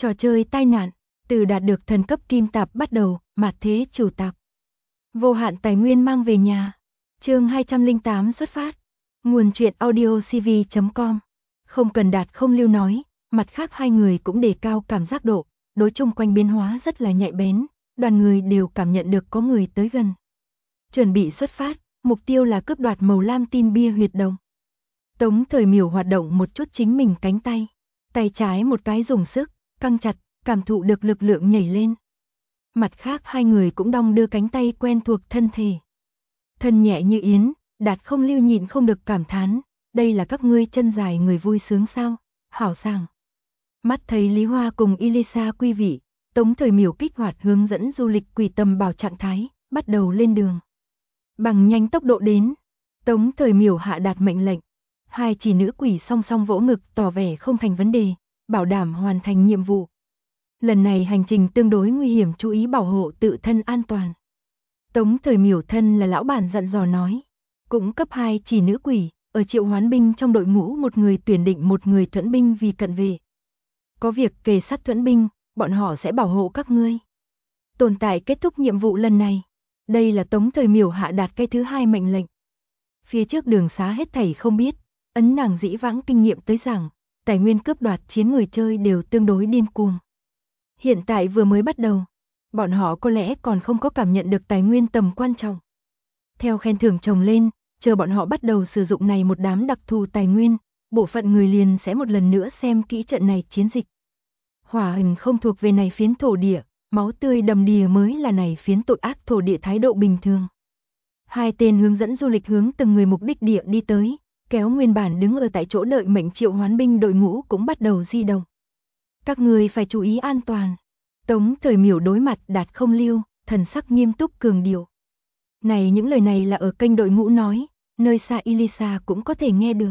Trò chơi tai nạn, từ đạt được thần cấp kim tạp bắt đầu, mạt thế chủ tạp. Vô hạn tài nguyên mang về nhà. Chương 208 xuất phát. Nguồn truyện audio cv.com. Không cần Đạt không lưu nói, mặt khác hai người cũng đề cao cảm giác độ, đối chung quanh biến hóa rất là nhạy bén, đoàn người đều cảm nhận được có người tới gần. Chuẩn bị xuất phát, mục tiêu là cướp đoạt màu lam tin bia huyệt đồng. Tống Thời Miểu hoạt động một chút chính mình cánh tay, tay trái một cái dùng sức, căng chặt, cảm thụ được lực lượng nhảy lên. Mặt khác hai người cũng đong đưa cánh tay quen thuộc thân thể. Thân nhẹ như yến, Đạt không lưu nhịn không được cảm thán, đây là các ngươi chân dài người vui sướng sao, hảo sảng. Mắt thấy Lý Hoa cùng Elisa quy vị, Tống Thời Miểu kích hoạt hướng dẫn du lịch quỷ tầm bảo trạng thái, bắt đầu lên đường. Bằng nhanh tốc độ đến, Tống Thời Miểu hạ đạt mệnh lệnh. Hai chỉ nữ quỷ song song vỗ ngực tỏ vẻ không thành vấn đề, bảo đảm hoàn thành nhiệm vụ. Lần này hành trình tương đối nguy hiểm, chú ý bảo hộ tự thân an toàn. Tống Thời Miểu thân là lão bản dặn dò nói, cũng cấp hai chỉ nữ quỷ, ở triệu hoán binh trong đội ngũ một người tuyển định một người thuẫn binh vì cận vệ. Có việc kề sát thuẫn binh, bọn họ sẽ bảo hộ các ngươi. Tồn tại kết thúc nhiệm vụ lần này. Đây là Tống Thời Miểu hạ đạt cái thứ hai mệnh lệnh. Phía trước đường xá hết thảy không biết, ấn nàng dĩ vãng kinh nghiệm tới rằng, tài nguyên cướp đoạt chiến người chơi đều tương đối điên cuồng. Hiện tại vừa mới bắt đầu, bọn họ có lẽ còn không có cảm nhận được tài nguyên tầm quan trọng. Theo khen thưởng chồng lên, chờ bọn họ bắt đầu sử dụng này một đám đặc thù tài nguyên, bộ phận người liền sẽ một lần nữa xem kỹ trận này chiến dịch. Hỏa hình không thuộc về này phiến thổ địa, máu tươi đầm đìa mới là này phiến tội ác thổ địa thái độ bình thường. Hai tên hướng dẫn du lịch hướng từng người mục đích địa đi tới, kéo nguyên bản đứng ở tại chỗ đợi mệnh triệu hoán binh đội ngũ cũng bắt đầu di động. Các người phải chú ý an toàn. Tống Thời Miểu đối mặt Đạt không lưu, thần sắc nghiêm túc cường điệu. Này những lời này là ở kênh đội ngũ nói, nơi xa Elisa cũng có thể nghe được.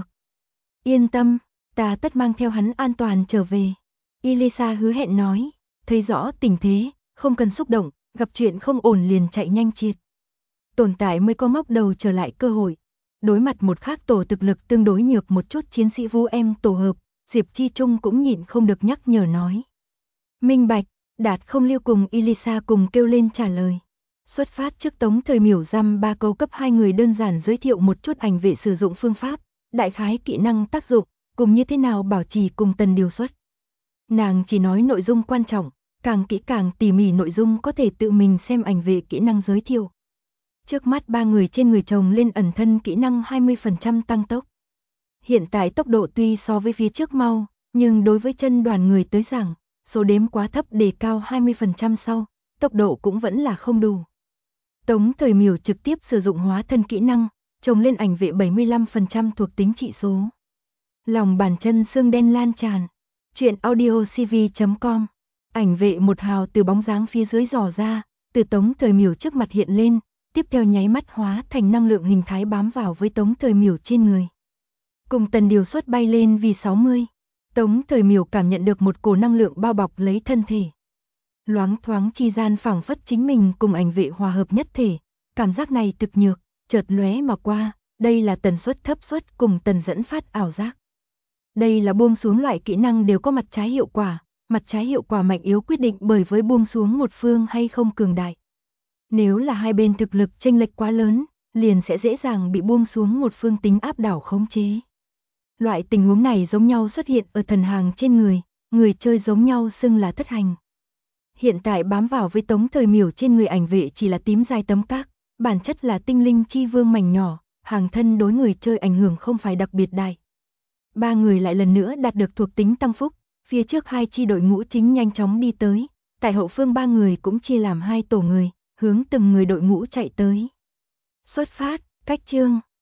Yên tâm, ta tất mang theo hắn an toàn trở về. Elisa hứa hẹn nói, thấy rõ tình thế, không cần xúc động, gặp chuyện không ổn liền chạy nhanh triệt. Tồn tại mới có móc đầu trở lại cơ hội. Đối mặt một khác tổ thực lực tương đối nhược một chút chiến sĩ Vũ Em tổ hợp, Diệp Chi Trung cũng nhịn không được nhắc nhở nói. Minh bạch, Đạt không lưu cùng Elisa cùng kêu lên trả lời. Xuất phát trước Tống Thời Miểu dăm ba câu cấp hai người đơn giản giới thiệu một chút ảnh vệ sử dụng phương pháp, đại khái kỹ năng tác dụng, cùng như thế nào bảo trì cùng tần điều xuất. Nàng chỉ nói nội dung quan trọng, càng kỹ càng tỉ mỉ nội dung có thể tự mình xem ảnh vệ kỹ năng giới thiệu. Trước mắt ba người trên người chồng lên ẩn thân kỹ năng 20% tăng tốc. Hiện tại tốc độ tuy so với phía trước mau, nhưng đối với chân đoàn người tới rằng, số đếm quá thấp đề cao 20% sau, tốc độ cũng vẫn là không đủ. Tống Thời Miểu trực tiếp sử dụng hóa thân kỹ năng, chồng lên ảnh vệ 75% thuộc tính trị số. Lòng bàn chân xương đen lan tràn. Chuyện audio cv.com. Ảnh vệ một hào từ bóng dáng phía dưới dò ra, từ Tống Thời Miểu trước mặt hiện lên, tiếp theo nháy mắt hóa thành năng lượng hình thái bám vào với Tống Thời Miểu trên người. Cùng tần điều suất bay lên vì 60. Tống Thời Miểu cảm nhận được một cổ năng lượng bao bọc lấy thân thể. Loáng thoáng chi gian phảng phất chính mình cùng ảnh vệ hòa hợp nhất thể, cảm giác này thực nhược, chợt lóe mà qua, đây là tần suất thấp suất cùng tần dẫn phát ảo giác. Đây là buông xuống loại kỹ năng đều có mặt trái hiệu quả mạnh yếu quyết định bởi với buông xuống một phương hay không cường đại. Nếu là hai bên thực lực chênh lệch quá lớn, liền sẽ dễ dàng bị buông xuống một phương tính áp đảo khống chế. Loại tình huống này giống nhau xuất hiện ở thần hàng trên người chơi giống nhau xưng là thất hành. Hiện tại bám vào với Tống Thời Miểu trên người ảnh vệ chỉ là tím dài tấm các, bản chất là tinh linh chi vương mảnh nhỏ, hàng thân đối người chơi ảnh hưởng không phải đặc biệt đại. Ba người lại lần nữa đạt được thuộc tính tăng phúc, phía trước hai chi đội ngũ chính nhanh chóng đi tới, tại hậu phương ba người cũng chia làm hai tổ người, hướng từng người đội ngũ chạy tới. Xuất phát, cách chương.